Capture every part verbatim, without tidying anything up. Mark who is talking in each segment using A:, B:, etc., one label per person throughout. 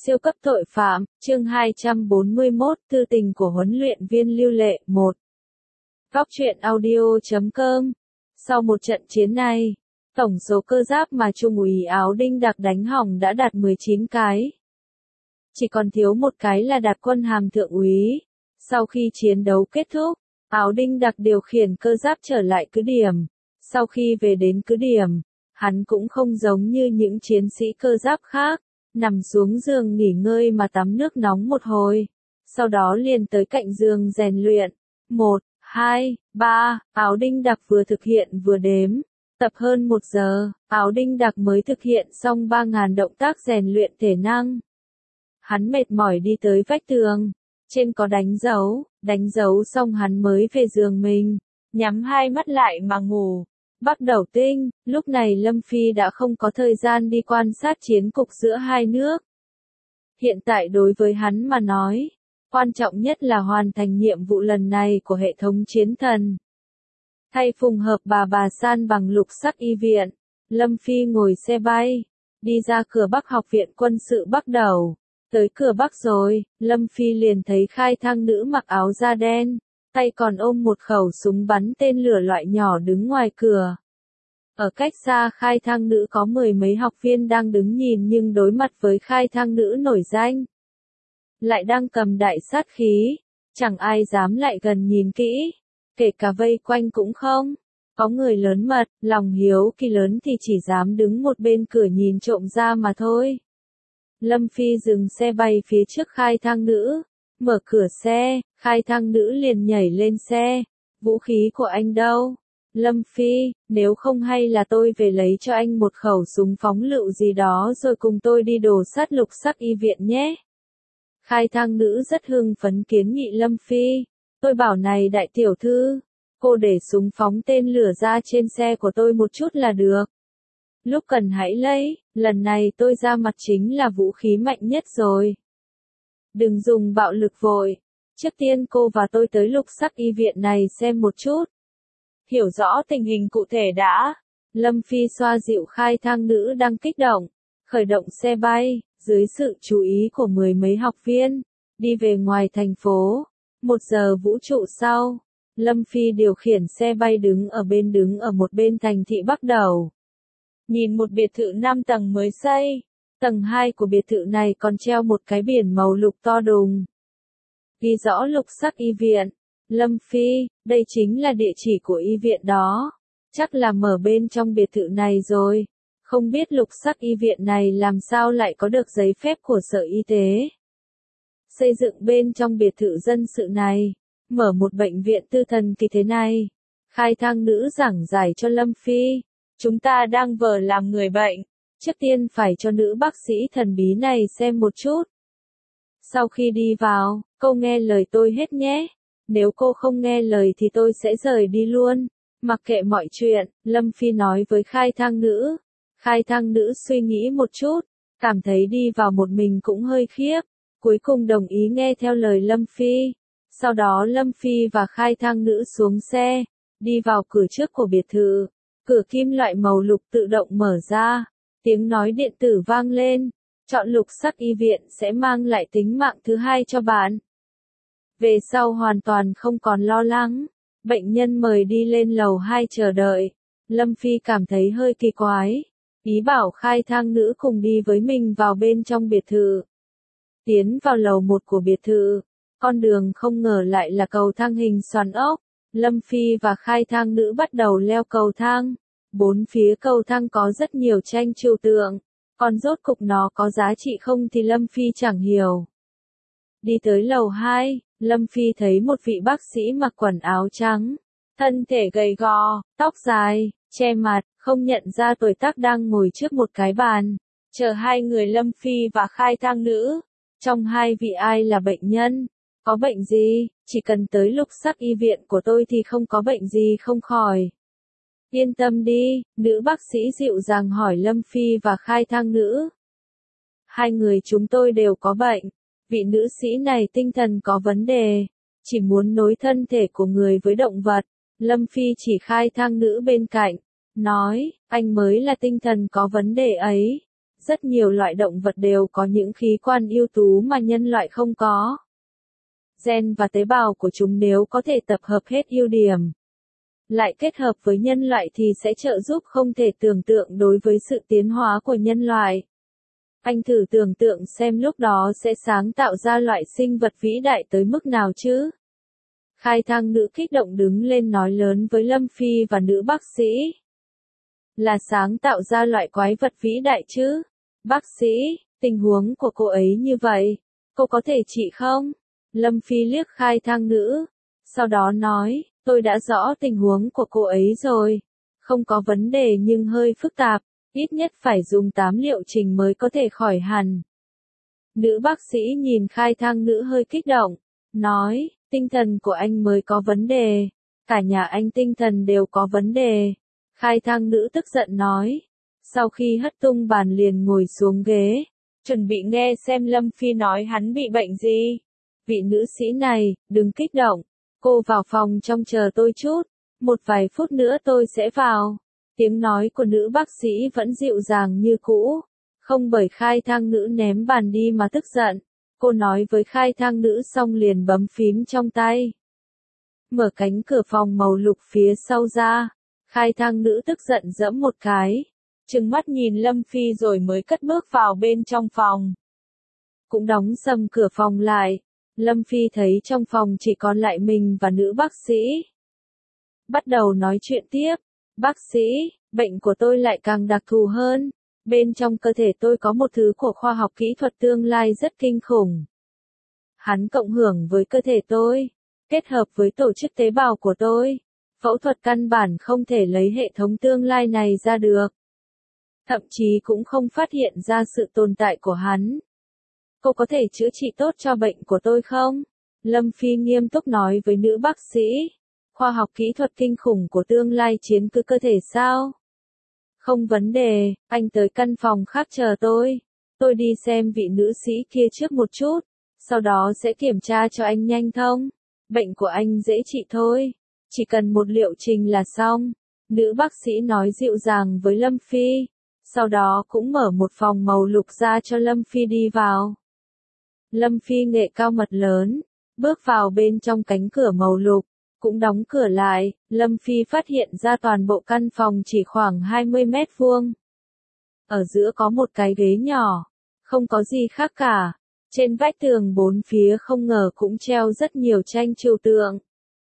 A: Siêu cấp tội phạm, chương hai trăm bốn mươi mốt, thư tình của huấn luyện viên Lưu Lệ, một. Góc truyện audio chấm com. Sau một trận chiến này, tổng số cơ giáp mà Trung úy Áo Đinh Đặc đánh hỏng đã đạt mười chín cái. Chỉ còn thiếu một cái là đạt quân hàm thượng úy. Sau khi chiến đấu kết thúc, Áo Đinh Đặc điều khiển cơ giáp trở lại cứ điểm. Sau khi về đến cứ điểm, hắn cũng không giống như những chiến sĩ cơ giáp khác, nằm xuống giường nghỉ ngơi mà tắm nước nóng một hồi. Sau đó liền tới cạnh giường rèn luyện. Một, hai, ba, Áo Đinh Đặc vừa thực hiện vừa đếm. Tập hơn một giờ, Áo Đinh Đặc mới thực hiện xong ba nghìn động tác rèn luyện thể năng. Hắn mệt mỏi đi tới vách tường. Trên có đánh dấu, đánh dấu xong hắn mới về giường mình, nhắm hai mắt lại mà ngủ. Bắt đầu tinh, lúc này Lâm Phi đã không có thời gian đi quan sát chiến cục giữa hai nước. Hiện tại đối với hắn mà nói, quan trọng nhất là hoàn thành nhiệm vụ lần này của hệ thống chiến thần. Thay phùng hợp bà bà san bằng lục sắc y viện, Lâm Phi ngồi xe bay, đi ra cửa Bắc học viện quân sự Bắc Đầu. Tới cửa Bắc rồi, Lâm Phi liền thấy khai thang nữ mặc áo da đen, tay còn ôm một khẩu súng bắn tên lửa loại nhỏ đứng ngoài cửa. Ở cách xa khai thang nữ có mười mấy học viên đang đứng nhìn nhưng đối mặt với khai thang nữ nổi danh. Lại đang cầm đại sát khí, chẳng ai dám lại gần nhìn kỹ, kể cả vây quanh cũng không. Có người lớn mật, lòng hiếu kỳ lớn thì chỉ dám đứng một bên cửa nhìn trộm ra mà thôi. Lâm Phi dừng xe bay phía trước khai thang nữ, mở cửa xe, khai thang nữ liền nhảy lên xe. Vũ khí của anh đâu? Lâm Phi, nếu không hay là tôi về lấy cho anh một khẩu súng phóng lựu gì đó rồi cùng tôi đi đổ sát lục sắc y viện nhé. Khai thang nữ rất hưng phấn kiến nghị Lâm Phi. Tôi bảo này đại tiểu thư, cô để súng phóng tên lửa ra trên xe của tôi một chút là được. Lúc cần hãy lấy, lần này tôi ra mặt chính là vũ khí mạnh nhất rồi. Đừng dùng bạo lực vội. Trước tiên cô và tôi tới lục sắc y viện này xem một chút. Hiểu rõ tình hình cụ thể đã. Lâm Phi xoa dịu khai thang nữ đang kích động. Khởi động xe bay, dưới sự chú ý của mười mấy học viên. Đi về ngoài thành phố. Một giờ vũ trụ sau. Lâm Phi điều khiển xe bay đứng ở bên đứng ở một bên thành thị Bắc Đầu. Nhìn một biệt thự năm tầng mới xây. Tầng hai của biệt thự này còn treo một cái biển màu lục to đùng. Ghi rõ lục sắc y viện. Lâm Phi, đây chính là địa chỉ của y viện đó. Chắc là mở bên trong biệt thự này rồi. Không biết lục sắc y viện này làm sao lại có được giấy phép của Sở Y tế. Xây dựng bên trong biệt thự dân sự này. Mở một bệnh viện tư thần kỳ thế này. Khai thang nữ giảng giải cho Lâm Phi. Chúng ta đang vờ làm người bệnh. Trước tiên phải cho nữ bác sĩ thần bí này xem một chút. Sau khi đi vào, cô nghe lời tôi hết nhé. Nếu cô không nghe lời thì tôi sẽ rời đi luôn. Mặc kệ mọi chuyện, Lâm Phi nói với khai thang nữ. Khai thang nữ suy nghĩ một chút, cảm thấy đi vào một mình cũng hơi khiếp. Cuối cùng đồng ý nghe theo lời Lâm Phi. Sau đó Lâm Phi và khai thang nữ xuống xe, đi vào cửa trước của biệt thự. Cửa kim loại màu lục tự động mở ra. Tiếng nói điện tử vang lên. Chọn lục sắc y viện sẽ mang lại tính mạng thứ hai cho bạn. Về sau hoàn toàn không còn lo lắng. Bệnh nhân mời đi lên lầu hai chờ đợi. Lâm Phi cảm thấy hơi kỳ quái. Ý bảo khai thang nữ cùng đi với mình vào bên trong biệt thự. Tiến vào lầu một của biệt thự. Con đường không ngờ lại là cầu thang hình xoắn ốc. Lâm Phi và khai thang nữ bắt đầu leo cầu thang. Bốn phía cầu thang có rất nhiều tranh trừu tượng. Còn rốt cục nó có giá trị không thì Lâm Phi chẳng hiểu. Đi tới lầu hai, Lâm Phi thấy một vị bác sĩ mặc quần áo trắng. Thân thể gầy gò, tóc dài, che mặt, không nhận ra tuổi tác đang ngồi trước một cái bàn. Chờ hai người Lâm Phi và khai thang nữ. Trong hai vị ai là bệnh nhân? Có bệnh gì? Chỉ cần tới lục sắc y viện của tôi thì không có bệnh gì không khỏi. Yên tâm đi, nữ bác sĩ dịu dàng hỏi Lâm Phi và khai thang nữ. Hai người chúng tôi đều có bệnh. Vị nữ sĩ này tinh thần có vấn đề. Chỉ muốn nối thân thể của người với động vật. Lâm Phi chỉ khai thang nữ bên cạnh. Nói, anh mới là tinh thần có vấn đề ấy. Rất nhiều loại động vật đều có những khí quan ưu tú mà nhân loại không có. Gen và tế bào của chúng nếu có thể tập hợp hết ưu điểm, lại kết hợp với nhân loại thì sẽ trợ giúp không thể tưởng tượng đối với sự tiến hóa của nhân loại. Anh thử tưởng tượng xem lúc đó sẽ sáng tạo ra loại sinh vật vĩ đại tới mức nào chứ? Khai thang nữ kích động đứng lên nói lớn với Lâm Phi và nữ bác sĩ. Là sáng tạo ra loại quái vật vĩ đại chứ? Bác sĩ, tình huống của cô ấy như vậy, cô có thể trị không? Lâm Phi liếc khai thang nữ, sau đó nói, tôi đã rõ tình huống của cô ấy rồi. Không có vấn đề nhưng hơi phức tạp, ít nhất phải dùng tám liệu trình mới có thể khỏi hẳn. Nữ bác sĩ nhìn khai thang nữ hơi kích động, nói, tinh thần của anh mới có vấn đề, cả nhà anh tinh thần đều có vấn đề. Khai thang nữ tức giận nói, sau khi hất tung bàn liền ngồi xuống ghế, chuẩn bị nghe xem Lâm Phi nói hắn bị bệnh gì. Vị nữ sĩ này, đừng kích động, cô vào phòng trong chờ tôi chút, một vài phút nữa tôi sẽ vào. Tiếng nói của nữ bác sĩ vẫn dịu dàng như cũ, không bởi khai thang nữ ném bàn đi mà tức giận. Cô nói với khai thang nữ xong liền bấm phím trong tay. Mở cánh cửa phòng màu lục phía sau ra, khai thang nữ tức giận giẫm một cái, trừng mắt nhìn Lâm Phi rồi mới cất bước vào bên trong phòng. Cũng đóng sầm cửa phòng lại, Lâm Phi thấy trong phòng chỉ còn lại mình và nữ bác sĩ. Bắt đầu nói chuyện tiếp, bác sĩ, bệnh của tôi lại càng đặc thù hơn. Bên trong cơ thể tôi có một thứ của khoa học kỹ thuật tương lai rất kinh khủng. Hắn cộng hưởng với cơ thể tôi, kết hợp với tổ chức tế bào của tôi. Phẫu thuật căn bản không thể lấy hệ thống tương lai này ra được. Thậm chí cũng không phát hiện ra sự tồn tại của hắn. Cô có thể chữa trị tốt cho bệnh của tôi không? Lâm Phi nghiêm túc nói với nữ bác sĩ. Khoa học kỹ thuật kinh khủng của tương lai chiếm cứ cơ thể sao? Không vấn đề, anh tới căn phòng khác chờ tôi. Tôi đi xem vị nữ sĩ kia trước một chút, sau đó sẽ kiểm tra cho anh nhanh thông. Bệnh của anh dễ trị thôi, chỉ cần một liệu trình là xong. Nữ bác sĩ nói dịu dàng với Lâm Phi, sau đó cũng mở một phòng màu lục ra cho Lâm Phi đi vào. Lâm Phi nghệ cao mật lớn, bước vào bên trong cánh cửa màu lục, cũng đóng cửa lại. Lâm Phi phát hiện ra toàn bộ căn phòng chỉ khoảng hai mươi mét vuông. Ở giữa có một cái ghế nhỏ, không có gì khác cả. Trên vách tường bốn phía không ngờ cũng treo rất nhiều tranh trừu tượng.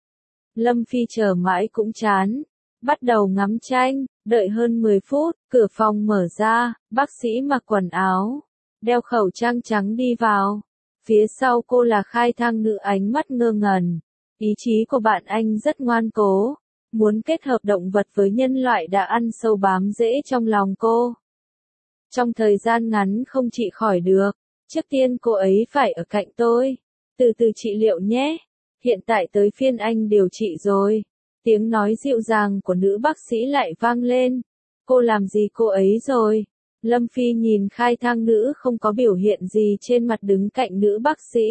A: Lâm Phi chờ mãi cũng chán, bắt đầu ngắm tranh, đợi hơn mười phút, cửa phòng mở ra, bác sĩ mặc quần áo, đeo khẩu trang trắng đi vào. Phía sau cô là khai thang nữ ánh mắt ngơ ngẩn. Ý chí của bạn anh rất ngoan cố, muốn kết hợp động vật với nhân loại đã ăn sâu bám rễ trong lòng cô. Trong thời gian ngắn không trị khỏi được, trước tiên cô ấy phải ở cạnh tôi, từ từ trị liệu nhé, hiện tại tới phiên anh điều trị rồi. Tiếng nói dịu dàng của nữ bác sĩ lại vang lên, cô làm gì cô ấy rồi? Lâm Phi nhìn khai thang nữ không có biểu hiện gì trên mặt đứng cạnh nữ bác sĩ.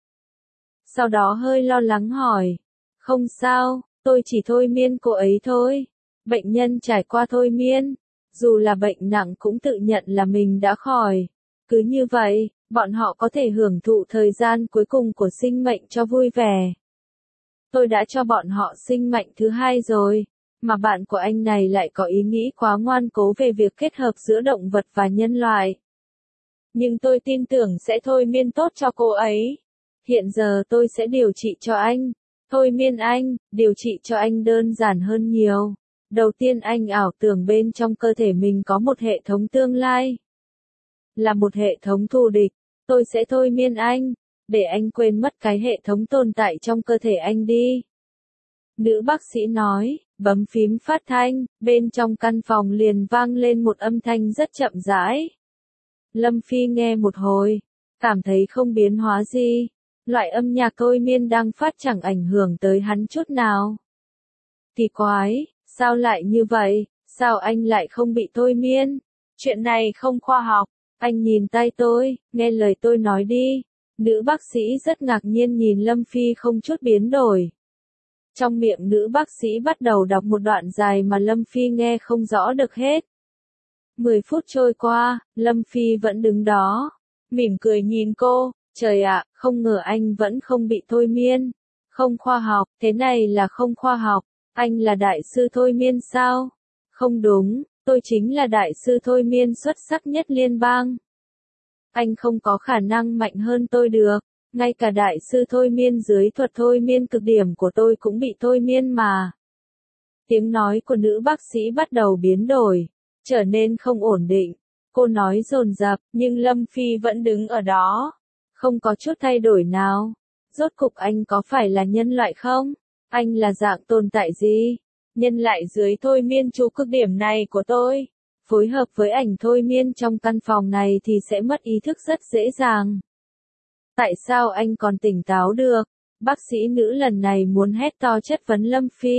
A: Sau đó hơi lo lắng hỏi, không sao, tôi chỉ thôi miên cô ấy thôi. Bệnh nhân trải qua thôi miên, dù là bệnh nặng cũng tự nhận là mình đã khỏi. Cứ như vậy, bọn họ có thể hưởng thụ thời gian cuối cùng của sinh mệnh cho vui vẻ. Tôi đã cho bọn họ sinh mệnh thứ hai rồi, mà bạn của anh này lại có ý nghĩ quá ngoan cố về việc kết hợp giữa động vật và nhân loại. Nhưng tôi tin tưởng sẽ thôi miên tốt cho cô ấy. Hiện giờ tôi sẽ điều trị cho anh. Thôi miên anh, điều trị cho anh đơn giản hơn nhiều. Đầu tiên anh ảo tưởng bên trong cơ thể mình có một hệ thống tương lai. Là một hệ thống thù địch. Tôi sẽ thôi miên anh, để anh quên mất cái hệ thống tồn tại trong cơ thể anh đi. Nữ bác sĩ nói, bấm phím phát thanh, bên trong căn phòng liền vang lên một âm thanh rất chậm rãi. Lâm Phi nghe một hồi, cảm thấy không biến hóa gì. Loại âm nhạc thôi miên đang phát chẳng ảnh hưởng tới hắn chút nào. Kỳ quái, sao lại như vậy, sao anh lại không bị thôi miên? Chuyện này không khoa học, anh nhìn tay tôi, nghe lời tôi nói đi. Nữ bác sĩ rất ngạc nhiên nhìn Lâm Phi không chút biến đổi. Trong miệng nữ bác sĩ bắt đầu đọc một đoạn dài mà Lâm Phi nghe không rõ được hết. Mười phút trôi qua, Lâm Phi vẫn đứng đó, mỉm cười nhìn cô, trời ạ, không ngờ anh vẫn không bị thôi miên. Không khoa học, thế này là không khoa học, anh là đại sư thôi miên sao? Không đúng, tôi chính là đại sư thôi miên xuất sắc nhất liên bang. Anh không có khả năng mạnh hơn tôi được, ngay cả đại sư thôi miên dưới thuật thôi miên cực điểm của tôi cũng bị thôi miên mà. Tiếng nói của nữ bác sĩ bắt đầu biến đổi, trở nên không ổn định. Cô nói dồn dập, nhưng Lâm Phi vẫn đứng ở đó, không có chút thay đổi nào. Rốt cục anh có phải là nhân loại không? Anh là dạng tồn tại gì? Nhân loại dưới thôi miên chú cực điểm này của tôi, phối hợp với ảnh thôi miên trong căn phòng này thì sẽ mất ý thức rất dễ dàng. Tại sao anh còn tỉnh táo được? Bác sĩ nữ lần này muốn hét to chất vấn Lâm Phi.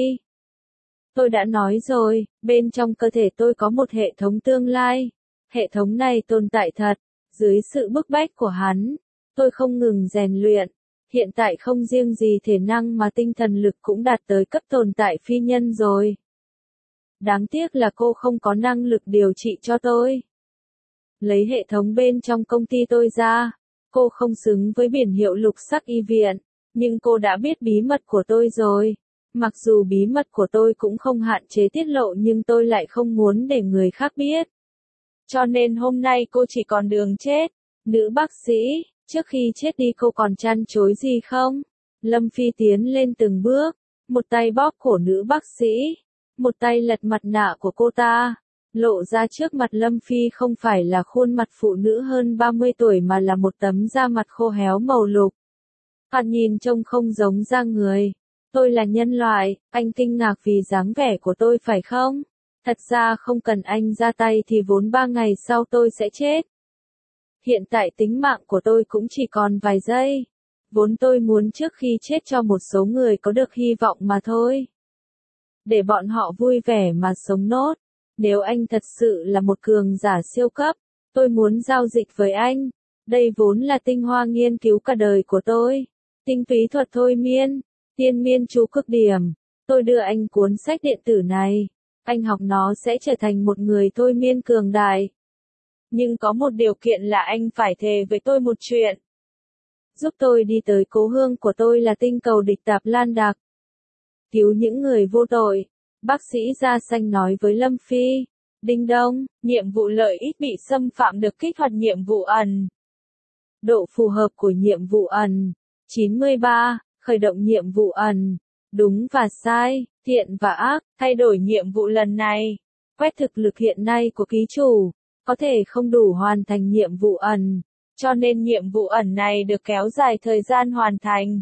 A: Tôi đã nói rồi, bên trong cơ thể tôi có một hệ thống tương lai. Hệ thống này tồn tại thật. Dưới sự bức bách của hắn, tôi không ngừng rèn luyện. Hiện tại không riêng gì thể năng mà tinh thần lực cũng đạt tới cấp tồn tại phi nhân rồi. Đáng tiếc là cô không có năng lực điều trị cho tôi. Lấy hệ thống bên trong công ty tôi ra, cô không xứng với biển hiệu lục sắc y viện, nhưng cô đã biết bí mật của tôi rồi. Mặc dù bí mật của tôi cũng không hạn chế tiết lộ nhưng tôi lại không muốn để người khác biết. Cho nên hôm nay cô chỉ còn đường chết. Nữ bác sĩ, trước khi chết đi cô còn chăn chối gì không? Lâm Phi tiến lên từng bước, một tay bóp cổ nữ bác sĩ, một tay lật mặt nạ của cô ta. Lộ ra trước mặt Lâm Phi không phải là khuôn mặt phụ nữ hơn ba mươi tuổi mà là một tấm da mặt khô héo màu lục. Hắn nhìn trông không giống da người. Tôi là nhân loại, anh kinh ngạc vì dáng vẻ của tôi phải không? Thật ra không cần anh ra tay thì vốn ba ngày sau tôi sẽ chết. Hiện tại tính mạng của tôi cũng chỉ còn vài giây. Vốn tôi muốn trước khi chết cho một số người có được hy vọng mà thôi. Để bọn họ vui vẻ mà sống nốt. Nếu anh thật sự là một cường giả siêu cấp, tôi muốn giao dịch với anh. Đây vốn là tinh hoa nghiên cứu cả đời của tôi. Tinh túy thuật thôi miên, tiên miên chú cực điểm. Tôi đưa anh cuốn sách điện tử này. Anh học nó sẽ trở thành một người thôi miên cường đại. Nhưng có một điều kiện là anh phải thề với tôi một chuyện. Giúp tôi đi tới cố hương của tôi là tinh cầu địch Tạp Lan Đặc. Cứu những người vô tội. Bác sĩ da xanh nói với Lâm Phi. Đinh đông, nhiệm vụ lợi ích bị xâm phạm được kích hoạt nhiệm vụ ẩn. Độ phù hợp của nhiệm vụ ẩn. chín mươi ba, khởi động nhiệm vụ ẩn. Đúng và sai, thiện và ác, thay đổi nhiệm vụ lần này. Quét thực lực hiện nay của ký chủ. Có thể không đủ hoàn thành nhiệm vụ ẩn. Cho nên nhiệm vụ ẩn này được kéo dài thời gian hoàn thành.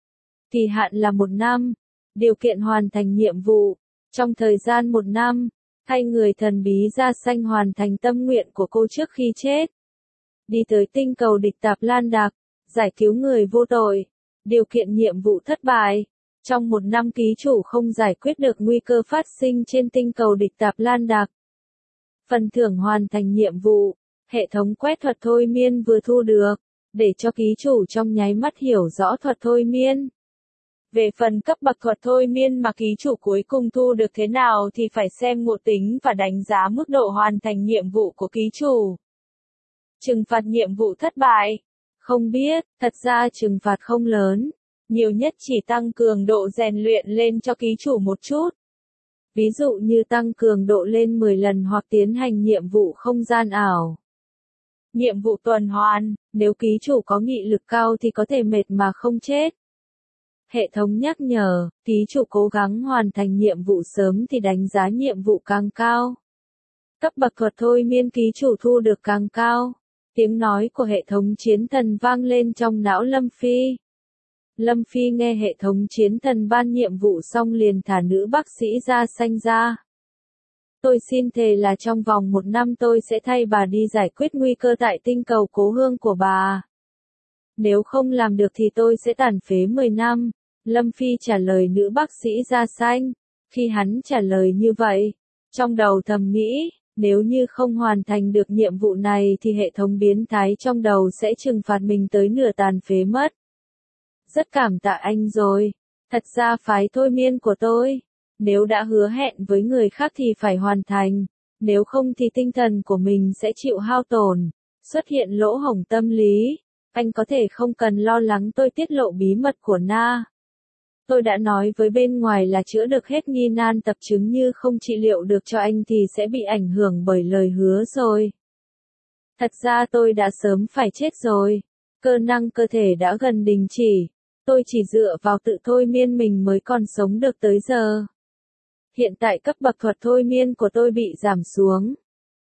A: Kỳ hạn là một năm. Điều kiện hoàn thành nhiệm vụ. Trong thời gian một năm, thay người thần bí da xanh hoàn thành tâm nguyện của cô trước khi chết. Đi tới tinh cầu địch Tạp Lan Đặc, giải cứu người vô tội. Điều kiện nhiệm vụ thất bại. Trong một năm ký chủ không giải quyết được nguy cơ phát sinh trên tinh cầu địch Tạp Lan Đặc. Phần thưởng hoàn thành nhiệm vụ. Hệ thống quét thuật thôi miên vừa thu được, để cho ký chủ trong nháy mắt hiểu rõ thuật thôi miên. Về phần cấp bậc thuật thôi miên mà ký chủ cuối cùng thu được thế nào thì phải xem ngộ tính và đánh giá mức độ hoàn thành nhiệm vụ của ký chủ. Trừng phạt nhiệm vụ thất bại. Không biết, thật ra trừng phạt không lớn. Nhiều nhất chỉ tăng cường độ rèn luyện lên cho ký chủ một chút. Ví dụ như tăng cường độ lên mười lần hoặc tiến hành nhiệm vụ không gian ảo. Nhiệm vụ tuần hoàn, nếu ký chủ có nghị lực cao thì có thể mệt mà không chết. Hệ thống nhắc nhở, ký chủ cố gắng hoàn thành nhiệm vụ sớm thì đánh giá nhiệm vụ càng cao. Cấp bậc thuật thôi miên ký chủ thu được càng cao. Tiếng nói của hệ thống chiến thần vang lên trong não Lâm Phi. Lâm Phi nghe hệ thống chiến thần ban nhiệm vụ xong liền thả nữ bác sĩ da xanh ra. Tôi xin thề là trong vòng một năm tôi sẽ thay bà đi giải quyết nguy cơ tại tinh cầu cố hương của bà. Nếu không làm được thì tôi sẽ tàn phế mười năm. Lâm Phi trả lời nữ bác sĩ da xanh. Khi hắn trả lời như vậy, trong đầu thầm nghĩ, nếu như không hoàn thành được nhiệm vụ này thì hệ thống biến thái trong đầu sẽ trừng phạt mình tới nửa tàn phế mất. Rất cảm tạ anh rồi. Thật ra phái thôi miên của tôi, nếu đã hứa hẹn với người khác thì phải hoàn thành. Nếu không thì tinh thần của mình sẽ chịu hao tổn, xuất hiện lỗ hổng tâm lý. Anh có thể không cần lo lắng tôi tiết lộ bí mật của Na. Tôi đã nói với bên ngoài là chữa được hết nghi nan tập chứng, như không trị liệu được cho anh thì sẽ bị ảnh hưởng bởi lời hứa rồi. Thật ra tôi đã sớm phải chết rồi. Cơ năng cơ thể đã gần đình chỉ. Tôi chỉ dựa vào tự thôi miên mình mới còn sống được tới giờ. Hiện tại cấp bậc thuật thôi miên của tôi bị giảm xuống.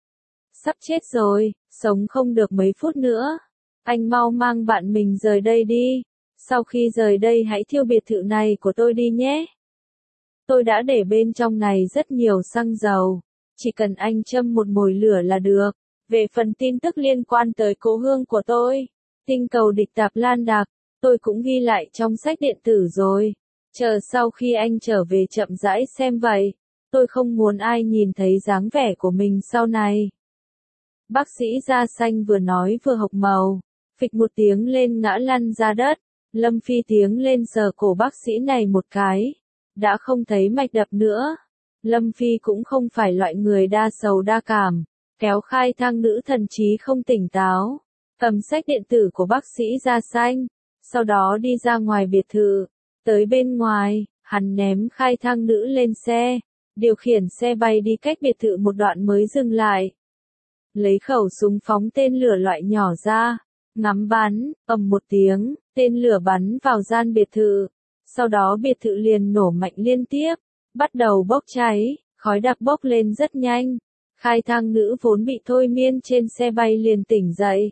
A: Sắp chết rồi, sống không được mấy phút nữa. Anh mau mang bạn mình rời đây đi. Sau khi rời đây hãy thiêu biệt thự này của tôi đi nhé. Tôi đã để bên trong này rất nhiều xăng dầu. Chỉ cần anh châm một mồi lửa là được. Về phần tin tức liên quan tới cố hương của tôi, tinh cầu địch Tạp Lan Đạc, tôi cũng ghi lại trong sách điện tử rồi. Chờ sau khi anh trở về chậm rãi xem vậy. Tôi không muốn ai nhìn thấy dáng vẻ của mình sau này. Bác sĩ da xanh vừa nói vừa hộc màu. Phịch một tiếng lên ngã lăn ra đất. Lâm Phi tiếng lên sờ cổ bác sĩ này một cái. Đã không thấy mạch đập nữa. Lâm Phi cũng không phải loại người đa sầu đa cảm. Kéo khai thang nữ thần trí không tỉnh táo. Cầm sách điện tử của bác sĩ da xanh. Sau đó đi ra ngoài biệt thự. Tới bên ngoài, hắn ném khai thang nữ lên xe. Điều khiển xe bay đi cách biệt thự một đoạn mới dừng lại. Lấy khẩu súng phóng tên lửa loại nhỏ ra. Ngắm bắn, ầm một tiếng, tên lửa bắn vào gian biệt thự. Sau đó biệt thự liền nổ mạnh liên tiếp. Bắt đầu bốc cháy, khói đặc bốc lên rất nhanh. Khai thang nữ vốn bị thôi miên trên xe bay liền tỉnh dậy.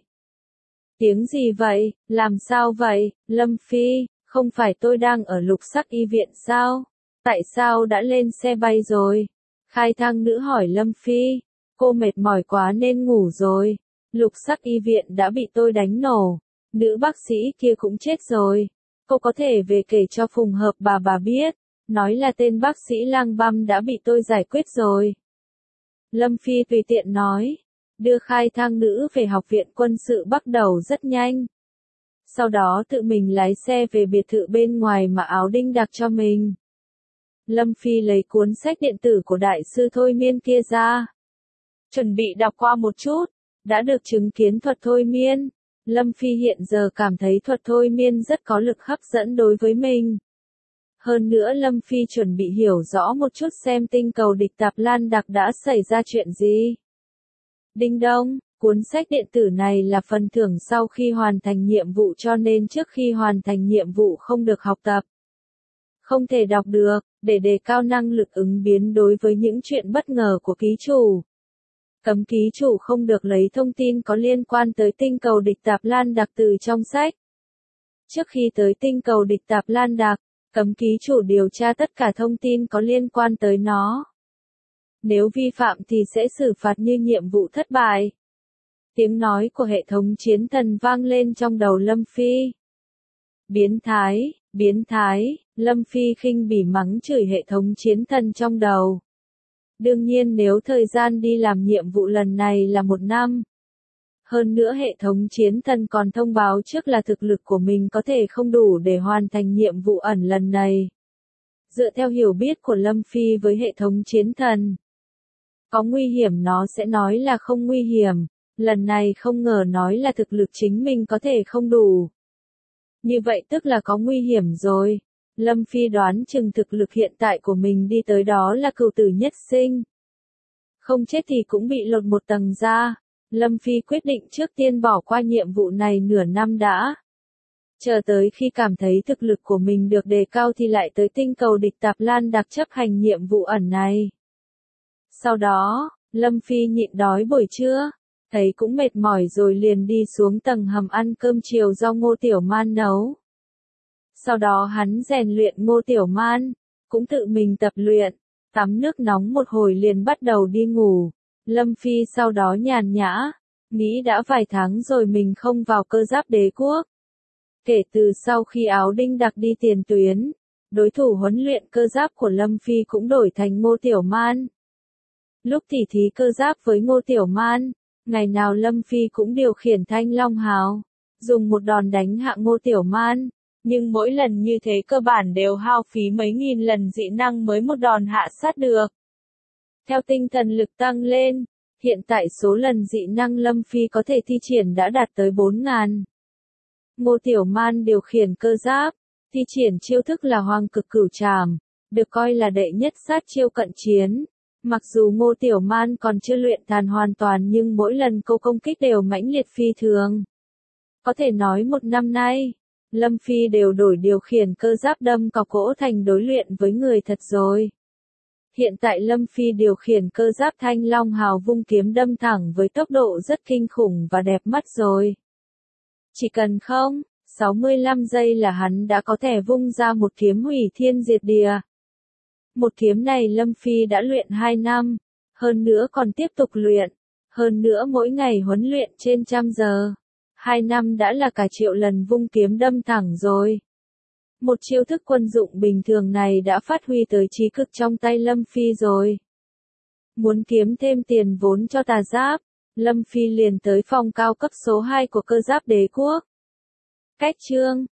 A: Tiếng gì vậy, làm sao vậy, Lâm Phi, không phải tôi đang ở lục sắc y viện sao? Tại sao đã lên xe bay rồi? Khai thang nữ hỏi Lâm Phi, cô mệt mỏi quá nên ngủ rồi. Lục sắc y viện đã bị tôi đánh nổ. Nữ bác sĩ kia cũng chết rồi. Cô có thể về kể cho Phùng Hợp bà bà biết. Nói là tên bác sĩ lang băm đã bị tôi giải quyết rồi. Lâm Phi tùy tiện nói. Đưa khai thang nữ về học viện quân sự bắt đầu rất nhanh. Sau đó tự mình lái xe về biệt thự bên ngoài mà Áo Đinh đặt cho mình. Lâm Phi lấy cuốn sách điện tử của đại sư thôi miên kia ra. Chuẩn bị đọc qua một chút. Đã được chứng kiến thuật thôi miên. Lâm Phi hiện giờ cảm thấy thuật thôi miên rất có lực hấp dẫn đối với mình. Hơn nữa Lâm Phi chuẩn bị hiểu rõ một chút xem tinh cầu địch Tạp Lan Đạc đã xảy ra chuyện gì. Đinh đông, cuốn sách điện tử này là phần thưởng sau khi hoàn thành nhiệm vụ, cho nên trước khi hoàn thành nhiệm vụ không được học tập. Không thể đọc được, để đề cao năng lực ứng biến đối với những chuyện bất ngờ của ký chủ. Cấm ký chủ không được lấy thông tin có liên quan tới tinh cầu địch Tạp Lan Đạc từ trong sách. Trước khi tới tinh cầu địch Tạp Lan Đạc, cấm ký chủ điều tra tất cả thông tin có liên quan tới nó. Nếu vi phạm thì sẽ xử phạt như nhiệm vụ thất bại. Tiếng nói của hệ thống chiến thần vang lên trong đầu Lâm Phi. Biến thái, biến thái, Lâm Phi khinh bỉ mắng chửi hệ thống chiến thần trong đầu. Đương nhiên nếu thời gian đi làm nhiệm vụ lần này là một năm. Hơn nữa hệ thống chiến thần còn thông báo trước là thực lực của mình có thể không đủ để hoàn thành nhiệm vụ ẩn lần này. Dựa theo hiểu biết của Lâm Phi với hệ thống chiến thần, có nguy hiểm nó sẽ nói là không nguy hiểm. Lần này không ngờ nói là thực lực chính mình có thể không đủ. Như vậy tức là có nguy hiểm rồi. Lâm Phi đoán chừng thực lực hiện tại của mình đi tới đó là cửu tử nhất sinh. Không chết thì cũng bị lột một tầng ra. Lâm Phi quyết định trước tiên bỏ qua nhiệm vụ này nửa năm đã. Chờ tới khi cảm thấy thực lực của mình được đề cao thì lại tới tinh cầu địch Tạp Lan Đạc chấp hành nhiệm vụ ẩn này. Sau đó, Lâm Phi nhịn đói buổi trưa, thấy cũng mệt mỏi rồi liền đi xuống tầng hầm ăn cơm chiều do Ngô Tiểu Man nấu. Sau đó hắn rèn luyện Ngô Tiểu Man, cũng tự mình tập luyện, tắm nước nóng một hồi liền bắt đầu đi ngủ. Lâm Phi sau đó nhàn nhã, nghĩ đã vài tháng rồi mình không vào cơ giáp đế quốc. Kể từ sau khi Áo Đinh đặc đi tiền tuyến, đối thủ huấn luyện cơ giáp của Lâm Phi cũng đổi thành Ngô Tiểu Man. Lúc tỉ thí cơ giáp với Ngô Tiểu Man, ngày nào Lâm Phi cũng điều khiển Thanh Long Hào, dùng một đòn đánh hạ Ngô Tiểu Man, nhưng mỗi lần như thế cơ bản đều hao phí mấy nghìn lần dị năng mới một đòn hạ sát được. Theo tinh thần lực tăng lên, hiện tại số lần dị năng Lâm Phi có thể thi triển đã đạt tới bốn nghìn. Ngô Tiểu Man điều khiển cơ giáp, thi triển chiêu thức là Hoàng Cực Cửu Trảm, được coi là đệ nhất sát chiêu cận chiến. Mặc dù Ngô Tiểu Man còn chưa luyện tàn hoàn toàn nhưng mỗi lần cô công kích đều mãnh liệt phi thường. Có thể nói một năm nay, Lâm Phi đều đổi điều khiển cơ giáp đâm cọc gỗ thành đối luyện với người thật rồi. Hiện tại Lâm Phi điều khiển cơ giáp Thanh Long Hào vung kiếm đâm thẳng với tốc độ rất kinh khủng và đẹp mắt rồi. Chỉ cần không, sáu mươi lăm giây là hắn đã có thể vung ra một kiếm hủy thiên diệt địa. Một kiếm này Lâm Phi đã luyện hai năm, hơn nữa còn tiếp tục luyện, hơn nữa mỗi ngày huấn luyện trên trăm giờ. Hai năm đã là cả triệu lần vung kiếm đâm thẳng rồi. Một chiêu thức quân dụng bình thường này đã phát huy tới trí cực trong tay Lâm Phi rồi. Muốn kiếm thêm tiền vốn cho tà giáp, Lâm Phi liền tới phòng cao cấp số hai của cơ giáp đế quốc. Cách chương